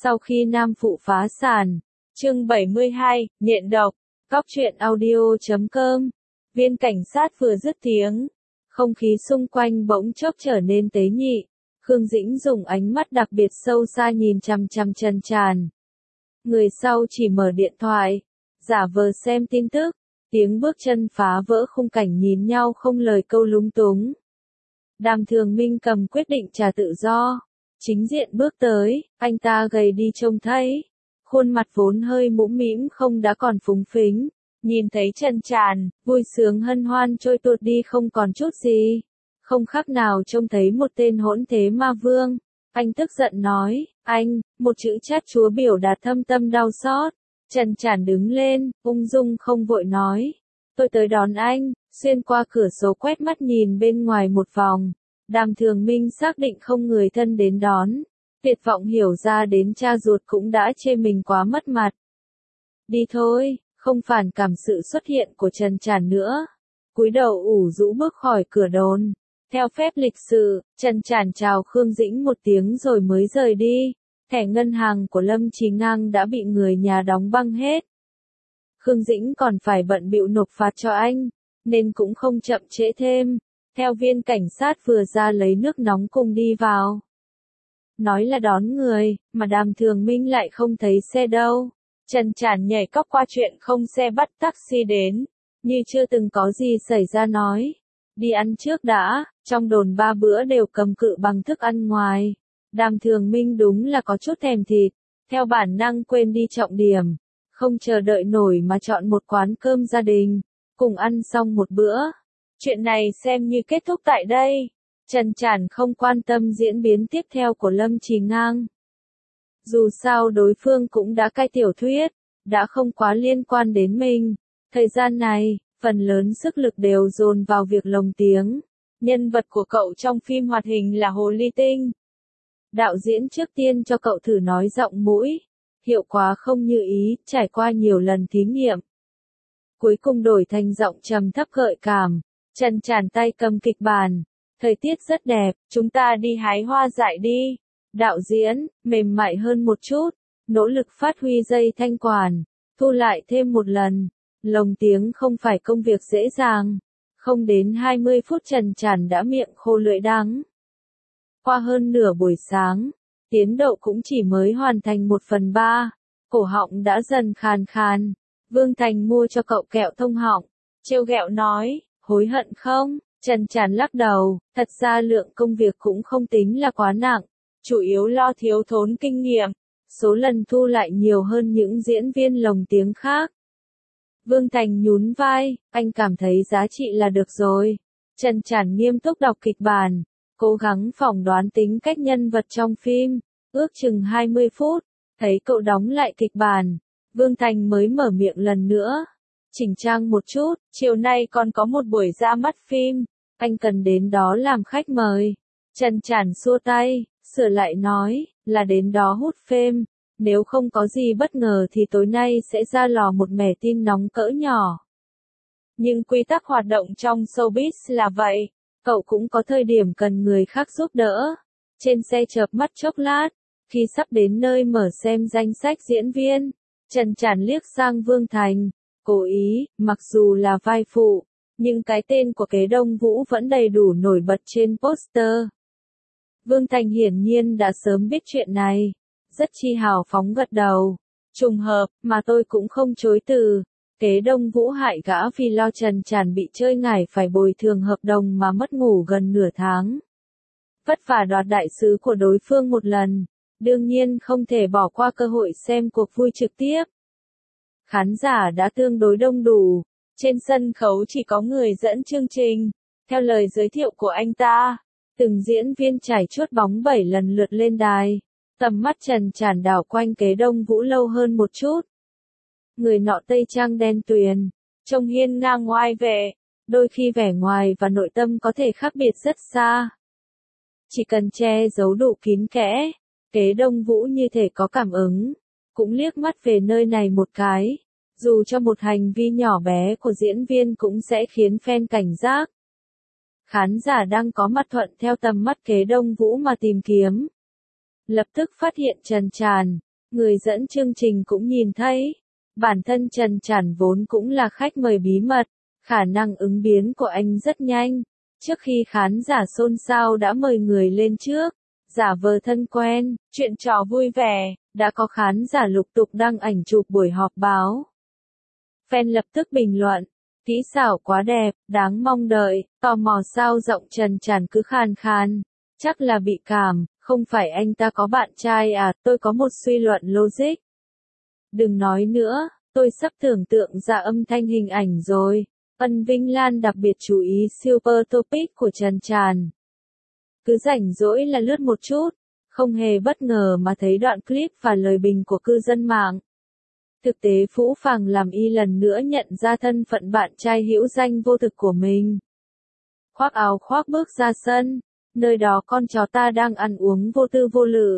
Sau khi Nam Phụ phá sản, chương 72, nghiện độc, Cóc truyện audio.com, viên cảnh sát vừa dứt tiếng, không khí xung quanh bỗng chốc trở nên tế nhị, Khương Dĩnh dùng ánh mắt đặc biệt sâu xa nhìn chằm chằm Trần Tràn. Người sau chỉ mở điện thoại, giả vờ xem tin tức, tiếng bước chân phá vỡ khung cảnh nhìn nhau không lời câu lúng túng. Đàm Thường Minh cầm quyết định trả tự do, chính diện bước tới, anh ta gầy đi trông thấy, khuôn mặt vốn hơi mũm mĩm không đã còn phúng phính, nhìn thấy Trần Tràn, vui sướng hân hoan trôi tuột đi không còn chút gì, không khác nào trông thấy một tên hỗn thế ma vương. Anh tức giận nói, anh, một chữ chát chúa biểu đạt thâm tâm đau xót. Trần Tràn đứng lên, ung dung không vội nói, tôi tới đón anh, xuyên qua cửa sổ quét mắt nhìn bên ngoài một vòng. Đàm Thường Minh xác định không người thân đến đón, tuyệt vọng hiểu ra đến cha ruột cũng đã chê mình quá mất mặt. Đi thôi, không phản cảm sự xuất hiện của Trần Tràn nữa. Cúi đầu ủ rũ bước khỏi cửa đồn. Theo phép lịch sự, Trần Tràn chào Khương Dĩnh một tiếng rồi mới rời đi. Thẻ ngân hàng của Lâm Chí Ngang đã bị người nhà đóng băng hết. Khương Dĩnh còn phải bận bịu nộp phạt cho anh, nên cũng không chậm trễ thêm. Theo viên cảnh sát vừa ra lấy nước nóng cùng đi vào. Nói là đón người, mà Đàm Thường Minh lại không thấy xe đâu. Trần Tràn nhảy cóc qua chuyện không xe bắt taxi đến, như chưa từng có gì xảy ra nói. Đi ăn trước đã, trong đồn 3 bữa đều cầm cự bằng thức ăn ngoài. Đàm Thường Minh đúng là có chút thèm thịt, theo bản năng quên đi trọng điểm, không chờ đợi nổi mà chọn một quán cơm gia đình, cùng ăn xong một bữa. Chuyện này xem như kết thúc tại đây. Trần Tràn không quan tâm diễn biến tiếp theo của Lâm Chí Ngang. Dù sao đối phương cũng đã cai tiểu thuyết, đã không quá liên quan đến mình. Thời gian này, phần lớn sức lực đều dồn vào việc lồng tiếng. Nhân vật của cậu trong phim hoạt hình là Hồ Ly Tinh. Đạo diễn trước tiên cho cậu thử nói giọng mũi. Hiệu quả không như ý, trải qua nhiều lần thí nghiệm. Cuối cùng đổi thành giọng trầm thấp gợi cảm. Trần Tràn tay cầm kịch bản. Thời tiết rất đẹp, chúng ta đi hái hoa dại đi. Đạo diễn, mềm mại hơn một chút. Nỗ lực phát huy dây thanh quản. Thu lại thêm một lần. Lồng tiếng không phải công việc dễ dàng. Không đến 20 phút Trần Tràn đã miệng khô lưỡi đắng. Qua hơn nửa buổi sáng, tiến độ cũng chỉ mới hoàn thành 1/3. Cổ họng đã dần khàn khàn. Vương Thành mua cho cậu kẹo thông họng. Trêu ghẹo nói, hối hận không? Trần Tràn lắc đầu, thật ra lượng công việc cũng không tính là quá nặng. Chủ yếu lo thiếu thốn kinh nghiệm. Số lần thu lại nhiều hơn những diễn viên lồng tiếng khác. Vương Thành nhún vai, anh cảm thấy giá trị là được rồi. Trần Tràn nghiêm túc đọc kịch bản, cố gắng phỏng đoán tính cách nhân vật trong phim, ước chừng 20 phút, thấy cậu đóng lại kịch bản, Vương Thành mới mở miệng lần nữa. Chỉnh trang một chút, chiều nay còn có một buổi ra mắt phim, anh cần đến đó làm khách mời. Trần Tràn xua tay, sửa lại nói, là đến đó hút phim. Nếu không có gì bất ngờ thì tối nay sẽ ra lò một mẻ tin nóng cỡ nhỏ. Nhưng quy tắc hoạt động trong showbiz là vậy, cậu cũng có thời điểm cần người khác giúp đỡ. Trên xe chợp mắt chốc lát, khi sắp đến nơi mở xem danh sách diễn viên, Trần Tràn liếc sang Vương Thành, cố ý, mặc dù là vai phụ, nhưng cái tên của Kế Đông Vũ vẫn đầy đủ nổi bật trên poster. Vương Thành hiển nhiên đã sớm biết chuyện này. Rất chi hào phóng gật đầu. Trùng hợp, mà tôi cũng không chối từ. Kế Đông Vũ hại gã vì lo Trần Tràn bị chơi ngải phải bồi thường hợp đồng mà mất ngủ gần nửa tháng. Vất vả đoạt đại sứ của đối phương một lần. Đương nhiên không thể bỏ qua cơ hội xem cuộc vui trực tiếp. Khán giả đã tương đối đông đủ. Trên sân khấu chỉ có người dẫn chương trình. Theo lời giới thiệu của anh ta, từng diễn viên trải chuốt bóng 7 lần lượt lên đài. Tầm mắt Trần Tràn đảo quanh Kế Đông Vũ lâu hơn một chút. Người nọ tây trang đen tuyền, trông hiên ngang ngoai vệ, đôi khi vẻ ngoài và nội tâm có thể khác biệt rất xa. Chỉ cần che giấu đủ kín kẽ, Kế Đông Vũ như thể có cảm ứng, cũng liếc mắt về nơi này một cái, dù cho một hành vi nhỏ bé của diễn viên cũng sẽ khiến fan cảnh giác. Khán giả đang có mặt thuận theo tầm mắt Kế Đông Vũ mà tìm kiếm. Lập tức phát hiện Trần Tràn, Người dẫn chương trình cũng nhìn thấy. Bản thân Trần Trản vốn cũng là khách mời bí mật, khả năng ứng biến của anh rất nhanh. Trước khi khán giả xôn xao đã mời người lên trước, giả vờ thân quen, chuyện trò vui vẻ, đã có khán giả lục tục đăng ảnh chụp buổi họp báo. Fan lập tức bình luận, kỹ xảo quá đẹp, đáng mong đợi, tò mò sao giọng Trần Trản cứ khàn khàn, chắc là bị cảm, không phải anh ta có bạn trai à, tôi có một suy luận logic. Đừng nói nữa, tôi sắp tưởng tượng ra âm thanh hình ảnh rồi. Ân Vinh Lan đặc biệt chú ý super topic của Trần Trản. Cứ rảnh rỗi là lướt một chút, không hề bất ngờ mà thấy đoạn clip và lời bình của cư dân mạng. Thực tế phũ phàng làm y lần nữa nhận ra thân phận bạn trai hữu danh vô thực của mình. Khoác áo khoác bước ra sân, nơi đó con chó ta đang ăn uống vô tư vô lự.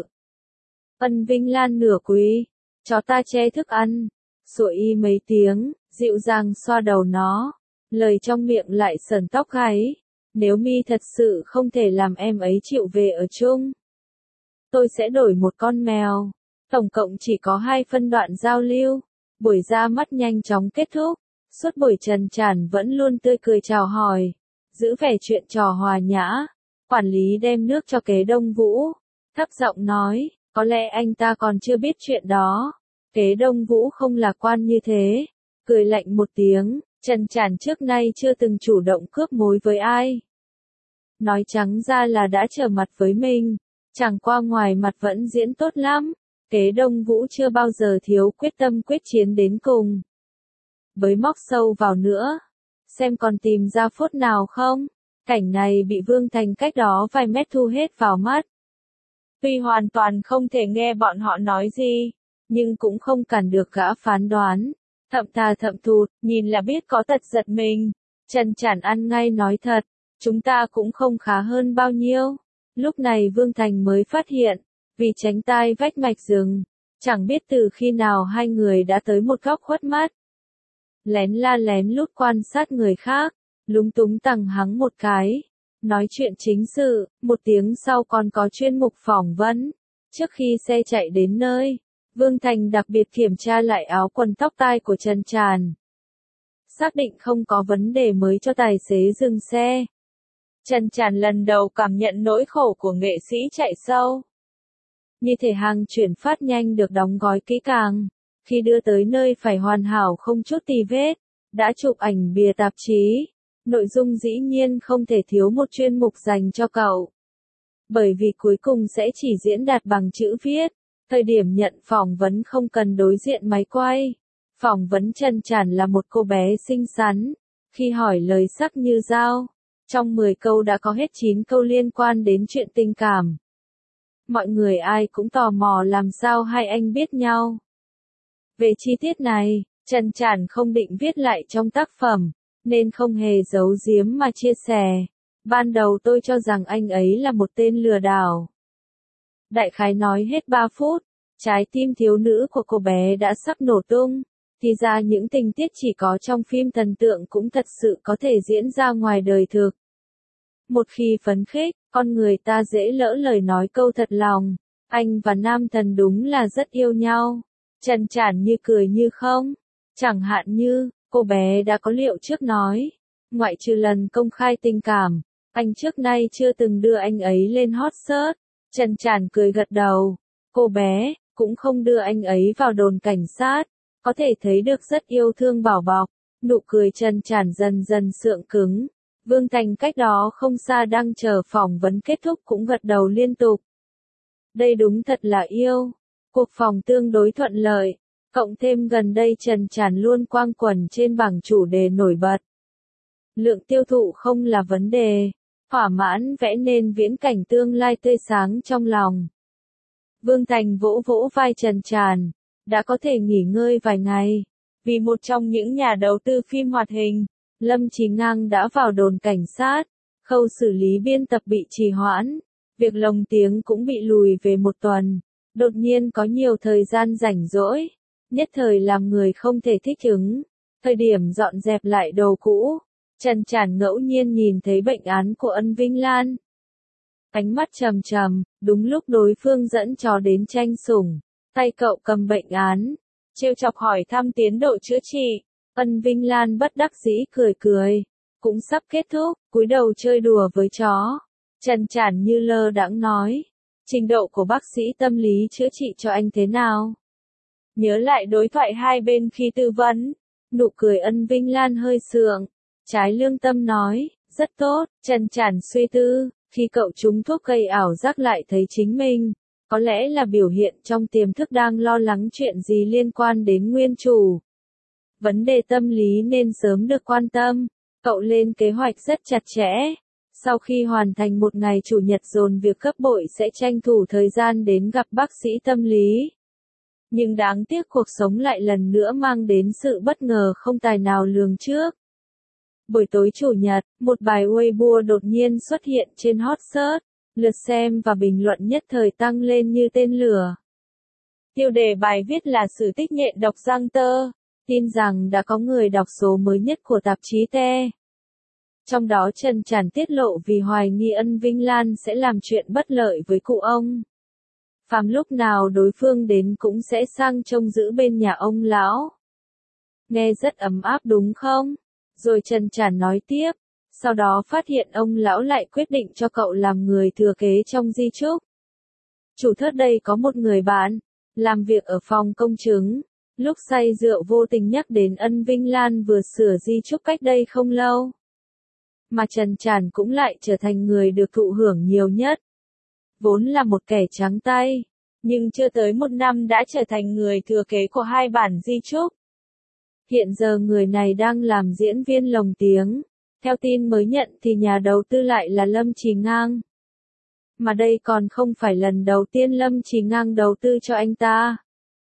Ân Vinh Lan nửa quỳ, chó ta che thức ăn, sủa y mấy tiếng, dịu dàng xoa đầu nó, lời trong miệng lại sờn tóc gáy. Nếu mi thật sự không thể làm em ấy chịu về ở chung, tôi sẽ đổi một con mèo. Tổng cộng chỉ có 2 phân đoạn giao lưu, buổi ra mắt nhanh chóng kết thúc. Suốt buổi Trần Trản vẫn luôn tươi cười chào hỏi, giữ vẻ chuyện trò hòa nhã. Quản lý đem nước cho Kế Đông Vũ, thấp giọng nói, có lẽ anh ta còn chưa biết chuyện đó. Kế Đông Vũ không lạc quan như thế, cười lạnh một tiếng, Trần Trản trước nay chưa từng chủ động cướp mối với ai. Nói trắng ra là đã trở mặt với mình, chẳng qua ngoài mặt vẫn diễn tốt lắm. Kế Đông Vũ chưa bao giờ thiếu quyết tâm quyết chiến đến cùng. Bới móc sâu vào nữa, xem còn tìm ra phốt nào không. Cảnh này bị Vương Thành cách đó vài mét thu hết vào mắt. Tuy hoàn toàn không thể nghe bọn họ nói gì, nhưng cũng không cản được gã phán đoán. Thậm thà thậm thụt, nhìn là biết có tật giật mình. Trần Trản ăn ngay nói thật, chúng ta cũng không khá hơn bao nhiêu. Lúc này Vương Thành mới phát hiện, vì tránh tai vách mạch rừng, chẳng biết từ khi nào hai người đã tới một góc khuất mắt. Lén la lén lút quan sát người khác, lúng túng tằng hắng một cái, nói chuyện chính sự, một tiếng sau còn có chuyên mục phỏng vấn. Trước khi xe chạy đến nơi, Vương Thành đặc biệt kiểm tra lại áo quần tóc tai của Trần Trản. Xác định không có vấn đề mới cho tài xế dừng xe. Trần Trản lần đầu cảm nhận nỗi khổ của nghệ sĩ chạy sâu. Như thể hàng chuyển phát nhanh được đóng gói kỹ càng, khi đưa tới nơi phải hoàn hảo không chút tì vết, đã chụp ảnh bìa tạp chí. Nội dung dĩ nhiên không thể thiếu một chuyên mục dành cho cậu. Bởi vì cuối cùng sẽ chỉ diễn đạt bằng chữ viết, thời điểm nhận phỏng vấn không cần đối diện máy quay. Phỏng vấn Trần Trản là một cô bé xinh xắn, khi hỏi lời sắc như dao. Trong 10 câu đã có hết 9 câu liên quan đến chuyện tình cảm. Mọi người ai cũng tò mò làm sao hai anh biết nhau. Về chi tiết này, Trần Trản không định viết lại trong tác phẩm, nên không hề giấu giếm mà chia sẻ. Ban đầu tôi cho rằng anh ấy là một tên lừa đảo. Đại khái nói hết 3 phút, trái tim thiếu nữ của cô bé đã sắp nổ tung. Thì ra những tình tiết chỉ có trong phim thần tượng cũng thật sự có thể diễn ra ngoài đời thực. Một khi phấn khích, con người ta dễ lỡ lời nói câu thật lòng. Anh và nam thần đúng là rất yêu nhau. Trần Trản như cười như không. Chẳng hạn như, cô bé đã có liệu trước nói. Ngoại trừ lần công khai tình cảm, anh trước nay chưa từng đưa anh ấy lên hot search. Trần Trản cười gật đầu. Cô bé, cũng không đưa anh ấy vào đồn cảnh sát. Có thể thấy được rất yêu thương bảo bọc. Nụ cười Trần Trản dần dần sượng cứng. Vương Thành cách đó không xa đang chờ phỏng vấn kết thúc cũng gật đầu liên tục. Đây đúng thật là yêu. Cuộc phỏng tương đối thuận lợi. Cộng thêm gần đây Trần Trản luôn quang quẩn trên bảng chủ đề nổi bật. Lượng tiêu thụ không là vấn đề. Thỏa mãn vẽ nên viễn cảnh tương lai tươi sáng trong lòng. Vương Thành vỗ vỗ vai Trần Trản. Đã có thể nghỉ ngơi vài ngày. Vì một trong những nhà đầu tư phim hoạt hình, Lâm Chí Ngang đã vào đồn cảnh sát. Khâu xử lý biên tập bị trì hoãn. Việc lồng tiếng cũng bị lùi về một tuần. Đột nhiên có nhiều thời gian rảnh rỗi. Nhất thời làm người không thể thích ứng. Thời điểm dọn dẹp lại đồ cũ, Trần Trản ngẫu nhiên nhìn thấy bệnh án của Ân Vinh Lan. Ánh mắt trầm trầm, đúng lúc đối phương dẫn chó đến tranh sủng. Tay cậu cầm bệnh án, trêu chọc hỏi thăm tiến độ chữa trị. Ân Vinh Lan bất đắc dĩ cười cười. Cũng sắp kết thúc, cúi đầu chơi đùa với chó. Trần Trản như lơ đãng nói. Trình độ của bác sĩ tâm lý chữa trị cho anh thế nào? Nhớ lại đối thoại hai bên khi tư vấn. Nụ cười Ân Vinh Lan hơi sượng. Trái lương tâm nói, rất tốt. Trần Trản suy tư, khi cậu trúng thuốc gây ảo giác lại thấy chính mình. Có lẽ là biểu hiện trong tiềm thức đang lo lắng chuyện gì liên quan đến nguyên chủ. Vấn đề tâm lý nên sớm được quan tâm. Cậu lên kế hoạch rất chặt chẽ. Sau khi hoàn thành một ngày chủ nhật dồn việc gấp bội sẽ tranh thủ thời gian đến gặp bác sĩ tâm lý. Nhưng đáng tiếc cuộc sống lại lần nữa mang đến sự bất ngờ không tài nào lường trước. Buổi tối chủ nhật, một bài Weibo đột nhiên xuất hiện trên hot search. Lượt xem và bình luận nhất thời tăng lên như tên lửa. Tiêu đề bài viết là sự tích nhện độc Giang Tơ, tin rằng đã có người đọc số mới nhất của tạp chí Te. Trong đó Trần Trản tiết lộ vì hoài nghi Ân Vinh Lan sẽ làm chuyện bất lợi với cụ ông. Phàm lúc nào đối phương đến cũng sẽ sang trông giữ bên nhà ông lão. Nghe rất ấm áp đúng không? Rồi Trần Trản nói tiếp. Sau đó phát hiện ông lão lại quyết định cho cậu làm người thừa kế trong di chúc. Chủ thớt đây có một người bạn, làm việc ở phòng công chứng. Lúc say rượu vô tình nhắc đến Ân Vinh Lan vừa sửa di chúc cách đây không lâu. Mà Trần Trản cũng lại trở thành người được thụ hưởng nhiều nhất. Vốn là một kẻ trắng tay, nhưng chưa tới một năm đã trở thành người thừa kế của hai bản di chúc. Hiện giờ người này đang làm diễn viên lồng tiếng. Theo tin mới nhận thì nhà đầu tư lại là Lâm Trì Ngang. Mà đây còn không phải lần đầu tiên Lâm Trì Ngang đầu tư cho anh ta.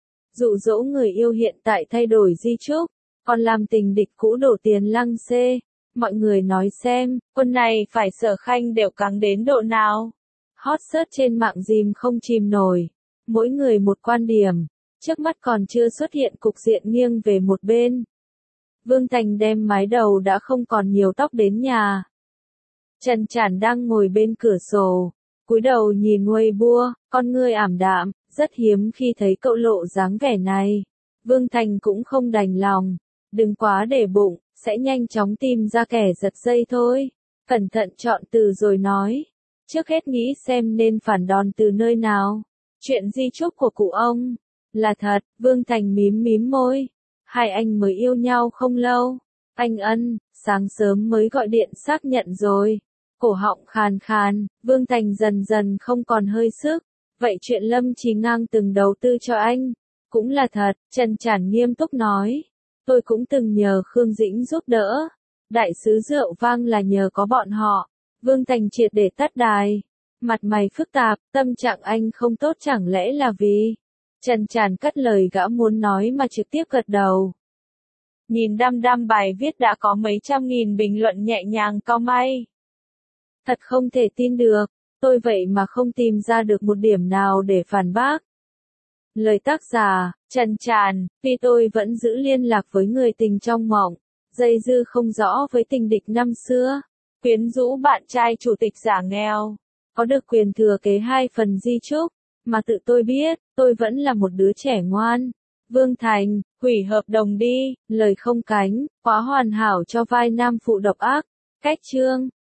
Dụ dỗ người yêu hiện tại thay đổi di chúc, còn làm tình địch cũ đổ tiền lăng xê. Mọi người nói xem, quân này phải Sở Khanh đều căng đến độ nào. Hot search trên mạng dìm không chìm nổi. Mỗi người một quan điểm. Trước mắt còn chưa xuất hiện cục diện nghiêng về một bên. Vương Thành đem mái đầu đã không còn nhiều tóc đến nhà. Trần Trản đang ngồi bên cửa sổ, cúi đầu nhìn Weibo, con ngươi ảm đạm, rất hiếm khi thấy cậu lộ dáng vẻ này. Vương Thành cũng không đành lòng, đừng quá để bụng, sẽ nhanh chóng tìm ra kẻ giật dây thôi. Cẩn thận chọn từ rồi nói, trước hết nghĩ xem nên phản đòn từ nơi nào. Chuyện di chúc của cụ ông, là thật, Vương Thành mím mím môi. Hai anh mới yêu nhau không lâu. Anh Ân, sáng sớm mới gọi điện xác nhận rồi. Cổ họng khàn khàn, Vương Thành dần dần không còn hơi sức. Vậy chuyện Lâm Trì Ngang từng đầu tư cho anh, cũng là thật, Trần Trản nghiêm túc nói. Tôi cũng từng nhờ Khương Dĩnh giúp đỡ. Đại sứ rượu vang là nhờ có bọn họ. Vương Thành triệt để tắt đài. Mặt mày phức tạp, tâm trạng anh không tốt chẳng lẽ là vì... Trần Trản cắt lời gã muốn nói mà trực tiếp gật đầu. Nhìn đăm đăm bài viết đã có mấy trăm nghìn bình luận nhẹ nhàng cau may. Thật không thể tin được, tôi vậy mà không tìm ra được một điểm nào để phản bác. Lời tác giả, Trần Trản, vì tôi vẫn giữ liên lạc với người tình trong mộng, dây dưa không rõ với tình địch năm xưa, quyến rũ bạn trai chủ tịch giả nghèo, có được quyền thừa kế 2 phần di chúc. Mà tự tôi biết, tôi vẫn là một đứa trẻ ngoan. Vương Thành, hủy hợp đồng đi, lời không cánh, quá hoàn hảo cho vai nam phụ độc ác. Cách chương.